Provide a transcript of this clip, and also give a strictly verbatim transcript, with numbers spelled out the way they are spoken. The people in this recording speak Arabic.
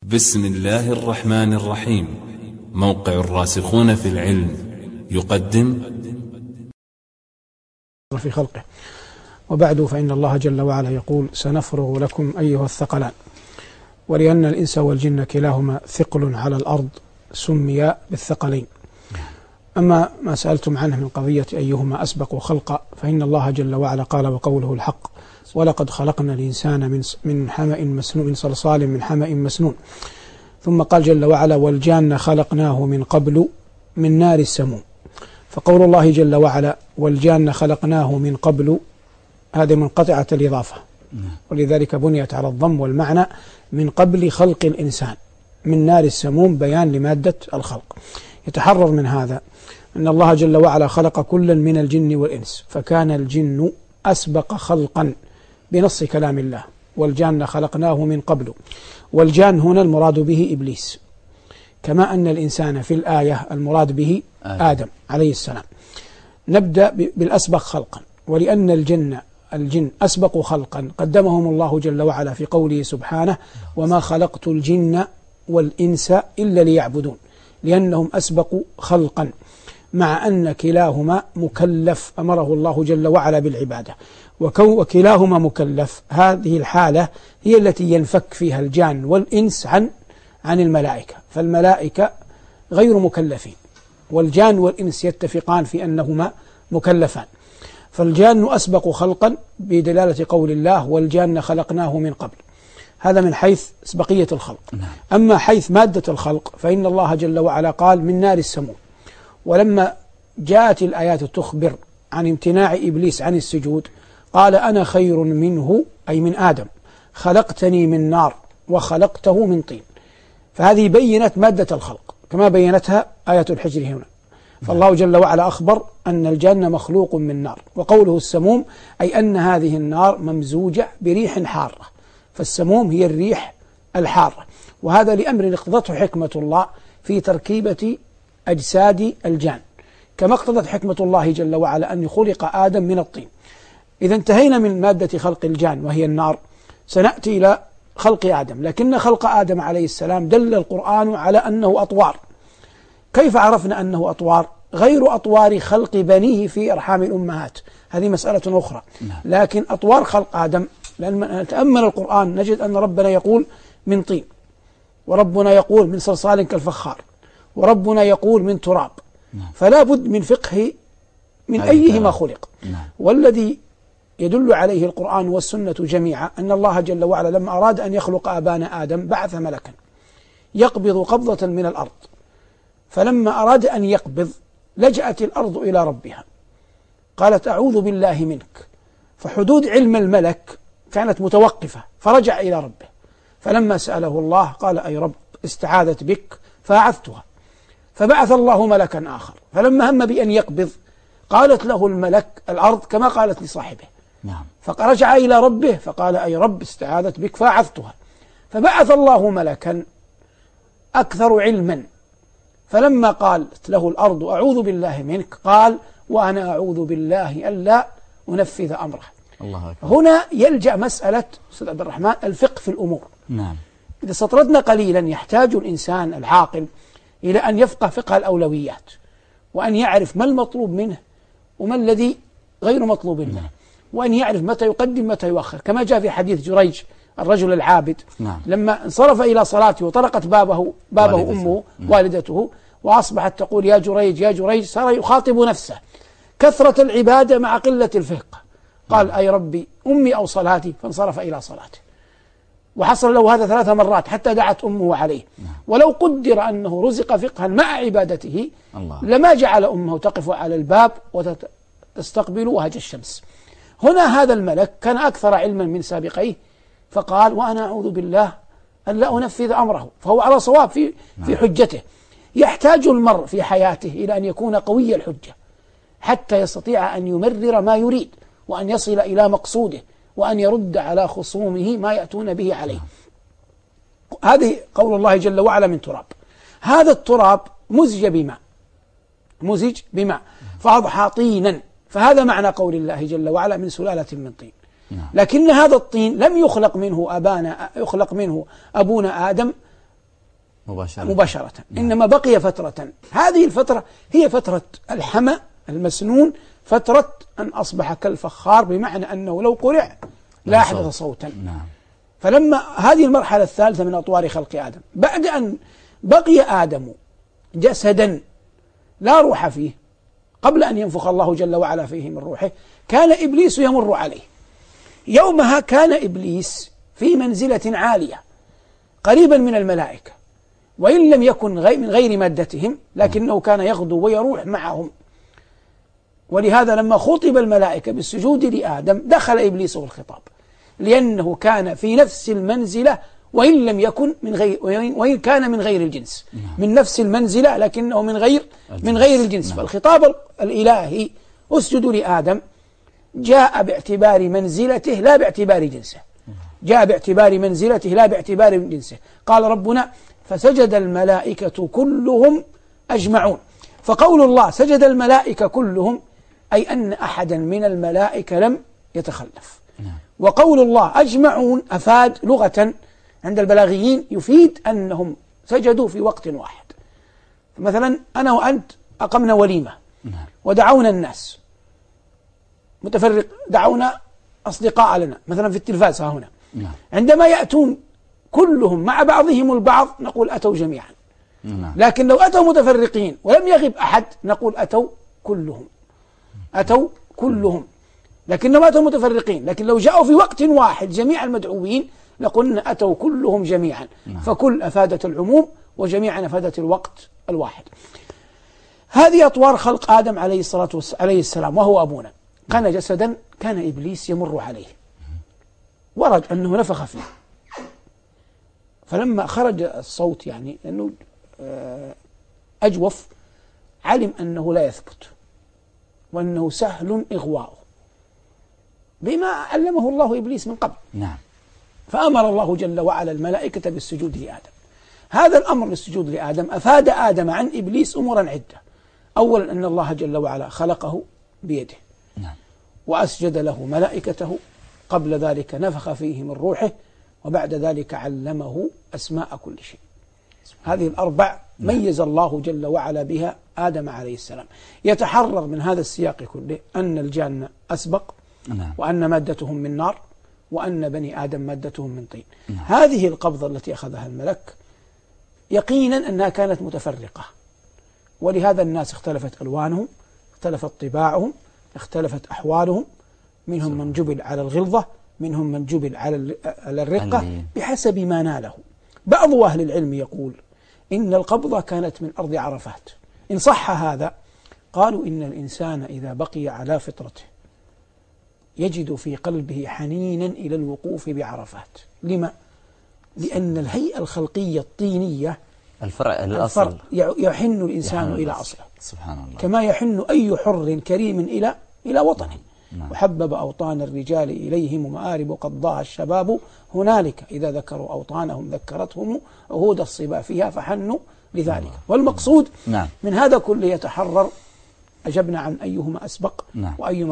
بسم الله الرحمن الرحيم. موقع الراسخون في العلم يقدم في خلقه. وبعد، فإن الله جل وعلا يقول: سنفرغ لكم أيها الثقلان. ولأن الإنس والجن كلاهما ثقل على الأرض سميا بالثقلين. أما ما سألتم عنه من قضية أيهما أسبق خلقا، فإن الله جل وعلا قال وقوله الحق: ولقد خلقنا الإنسان من من حمأ مسنون من صلصال من حمأ مسنون. ثم قال جل وعلا: والجان خلقناه من قبل من نار السموم. فقول الله جل وعلا: والجان خلقناه من قبل، هذه منقطعة الإضافة، ولذلك بنيت على الضم والمعنى من قبل خلق الإنسان من نار السموم، بيان لمادة الخلق. يتحرر من هذا أن الله جل وعلا خلق كلا من الجن والإنس، فكان الجن أسبق خلقا بنص كلام الله: والجان خلقناه من قبل. والجان هنا المراد به إبليس، كما أن الإنسان في الآية المراد به آدم, آدم عليه السلام. نبدأ بالأسبق خلقا، ولأن الجن الجن أسبق خلقا قدمهم الله جل وعلا في قوله سبحانه: وما خلقت الجن والإنس إلا ليعبدون، لأنهم أسبقوا خلقا، مع أن كلاهما مكلف أمره الله جل وعلا بالعبادة. وكلاهما مكلف، هذه الحالة هي التي ينفك فيها الجان والإنس عن عن الملائكة، فالملائكة غير مكلفين، والجان والإنس يتفقان في أنهما مكلفان. فالجان أسبق خلقا بدلالة قول الله: والجان خلقناه من قبل. هذا من حيث أسبقية الخلق. أما حيث مادة الخلق، فإن الله جل وعلا قال: من نار السموم. ولما جاءت الآيات تخبر عن امتناع إبليس عن السجود، قال: أنا خير منه، أي من آدم، خلقتني من نار وخلقته من طين. فهذه بينت مادة الخلق كما بينتها آية الحجر هنا. فالله جل وعلا أخبر أن الجن مخلوق من نار، وقوله السموم أي أن هذه النار ممزوجة بريح حارة، فالسموم هي الريح الحارة. وهذا لأمر اقتضته حكمة الله في تركيبة أجساد الجان، كما اقتضت حكمة الله جل وعلا أن يخلق آدم من الطين. إذا انتهينا من مادة خلق الجان وهي النار، سنأتي إلى خلق آدم. لكن خلق آدم عليه السلام دل القرآن على أنه أطوار. كيف عرفنا أنه أطوار؟ غير أطوار خلق بنيه في أرحام الأمهات، هذه مسألة أخرى. لكن أطوار خلق آدم، لأن نتأمل القرآن نجد أن ربنا يقول من طين، وربنا يقول من صلصال كالفخار، وربنا يقول من تراب. فلا بد من فقه من أيهما خلق. والذي يدل عليه القرآن والسنة جميعا أن الله جل وعلا لما أراد أن يخلق أبانا آدم بعث ملكا يقبض قبضة من الأرض، فلما أراد أن يقبض لجأت الأرض إلى ربها، قالت: أعوذ بالله منك. فحدود علم الملك كانت متوقفة، فرجع إلى ربه. فلما سأله الله قال: أي رب، استعاذت بك فأعذتها. فبعث الله ملكا آخر، فلما هم بأن يقبض قالت له الملك الأرض كما قالت لصاحبه. نعم. فرجع إلى ربه فقال: أي رب، استعاذت بك فأعذتها. فبعث الله ملكا أكثر علما، فلما قالت له الأرض: أعوذ بالله منك، قال: وأنا أعوذ بالله ألا أنفذ أمره. الله أكبر. هنا يلجأ مسألة أستاذ عبد الرحمن الفقه في الأمور. نعم. إذا استطردنا قليلا، يحتاج الإنسان العاقل إلى أن يفقه فقه الأولويات، وأن يعرف ما المطلوب منه وما الذي غير مطلوب منه. نعم. وأن يعرف متى يقدم متى يؤخر، كما جاء في حديث جريج الرجل العابد. نعم. لما انصرف إلى صلاته وطرقت بابه بابه والدته. أمه. نعم. والدته، وأصبحت تقول: يا جريج يا جريج، صار يخاطب نفسه، كثرة العبادة مع قلة الفقه. قال: أي ربي، أمي أو صلاتي، فانصرف إلى صلاته. وحصل له هذا ثلاث مرات حتى دعت أمه عليه. نعم. ولو قدر أنه رزق فقها مع عبادته الله. لما جعل أمه تقف على الباب وتستقبل وهج الشمس. هنا هذا الملك كان أكثر علما من سابقيه، فقال: وأنا أعوذ بالله أن لا أنفذ أمره. فهو على صواب في في حجته. يحتاج المرء في حياته إلى أن يكون قوي الحجة حتى يستطيع أن يمرر ما يريد، وأن يصل إلى مقصوده، وأن يرد على خصومه ما يأتون به عليه. هذه قول الله جل وعلا: من تراب. هذا التراب مزج بماء مزج بماء فأضحى طينا، فهذا معنى قول الله جل وعلا: من سلالة من طين. لكن هذا الطين لم يخلق منه أبانا يخلق منه أبونا آدم مباشرة, مباشرة. نعم. إنما بقي فترة، هذه الفترة هي فترة الحمى المسنون، فترة أن أصبح كالفخار، بمعنى أنه لو قرع لا أحدث صوتا. نعم. فلما هذه المرحلة الثالثة من أطوار خلق آدم، بعد أن بقي آدم جسدا لا روح فيه قبل أن ينفخ الله جل وعلا فيه من روحه، كان إبليس يمر عليه. يومها كان إبليس في منزلة عالية قريبا من الملائكة، وإن لم يكن من غير مادتهم لكنه كان يغدو ويروح معهم. ولهذا لما خطب الملائكة بالسجود لآدم دخل إبليس في الخطاب، لأنه كان في نفس المنزلة وإن لم يكن من غير، وإن كان من غير الجنس، من نفس المنزلة لكنه من غير من غير الجنس. فالخطاب الإلهي اسجدوا لآدم جاء باعتبار منزلته لا باعتبار جنسه، جاء باعتبار منزلته لا باعتبار جنسه. قال ربنا: فسجد الملائكة كلهم أجمعون. فقول الله سجد الملائكة كلهم أي أن أحدا من الملائكة لم يتخلف. وقول الله أجمعون أفاد لغة عند البلاغيين يفيد أنهم سجدوا في وقت واحد. مثلا أنا وأنت أقمنا وليمة ودعونا الناس متفرق، دعونا أصدقاء لنا مثلا في التلفاز ها هنا، عندما يأتون كلهم مع بعضهم البعض نقول أتوا جميعا. لكن لو أتوا متفرقين ولم يغب أحد نقول أتوا كلهم، أتوا كلهم، لكنهم أتوا متفرقين. لكن لو جاءوا في وقت واحد جميع المدعوين لقلنا أتوا كلهم جميعا. فكل أفادت العموم وجميعا أفادت الوقت الواحد. هذه أطوار خلق آدم عليه الصلاة عليه السلام وهو أبونا. كان جسدا، كان إبليس يمر عليه، ورد أنه نفخ فيه، فلما خرج الصوت يعني أنه أجوف علم أنه لا يثبت وأنه سهل إغواؤه بما علمه الله إبليس من قبل. نعم. فأمر الله جل وعلا الملائكة بالسجود لآدم. هذا الأمر بالسجود لآدم أفاد آدم عن إبليس أمورا عدة. أولا أن الله جل وعلا خلقه بيده، نعم، وأسجد له ملائكته، قبل ذلك نفخ فيه من روحه، وبعد ذلك علمه أسماء كل شيء. هذه الأربع ميز الله جل وعلا بها آدم عليه السلام. يتحرر من هذا السياق كله أن الجان أسبق، نعم، وأن مادتهم من نار، وأن بني آدم مادتهم من طين. نعم. هذه القبضة التي أخذها الملك يقينا أنها كانت متفرقة، ولهذا الناس اختلفت ألوانهم، اختلفت طباعهم، اختلفت أحوالهم. منهم من جبل على الغلظة، منهم من جبل على الرقة بحسب ما ناله. بعض أهل العلم يقول إن القبضة كانت من أرض عرفات. إن صح هذا قالوا إن الإنسان إذا بقي على فطرته يجد في قلبه حنينا إلى الوقوف بعرفات. لما؟ لأن الهيئة الخلقية الطينية الفرع الأصل يحن الإنسان إلى أصله، سبحان الله، كما يحن أي حر كريم إلى إلى وطنه. نعم. وحبب أوطان الرجال إليهم مآرب قضاها الشباب هنالك، إذا ذكروا أوطانهم ذكرتهم عهود الصبا فيها فحنوا لذلك. والمقصود نعم. من هذا كله يتحرر، أجبنا عن أيهما أسبق، نعم. وأيهما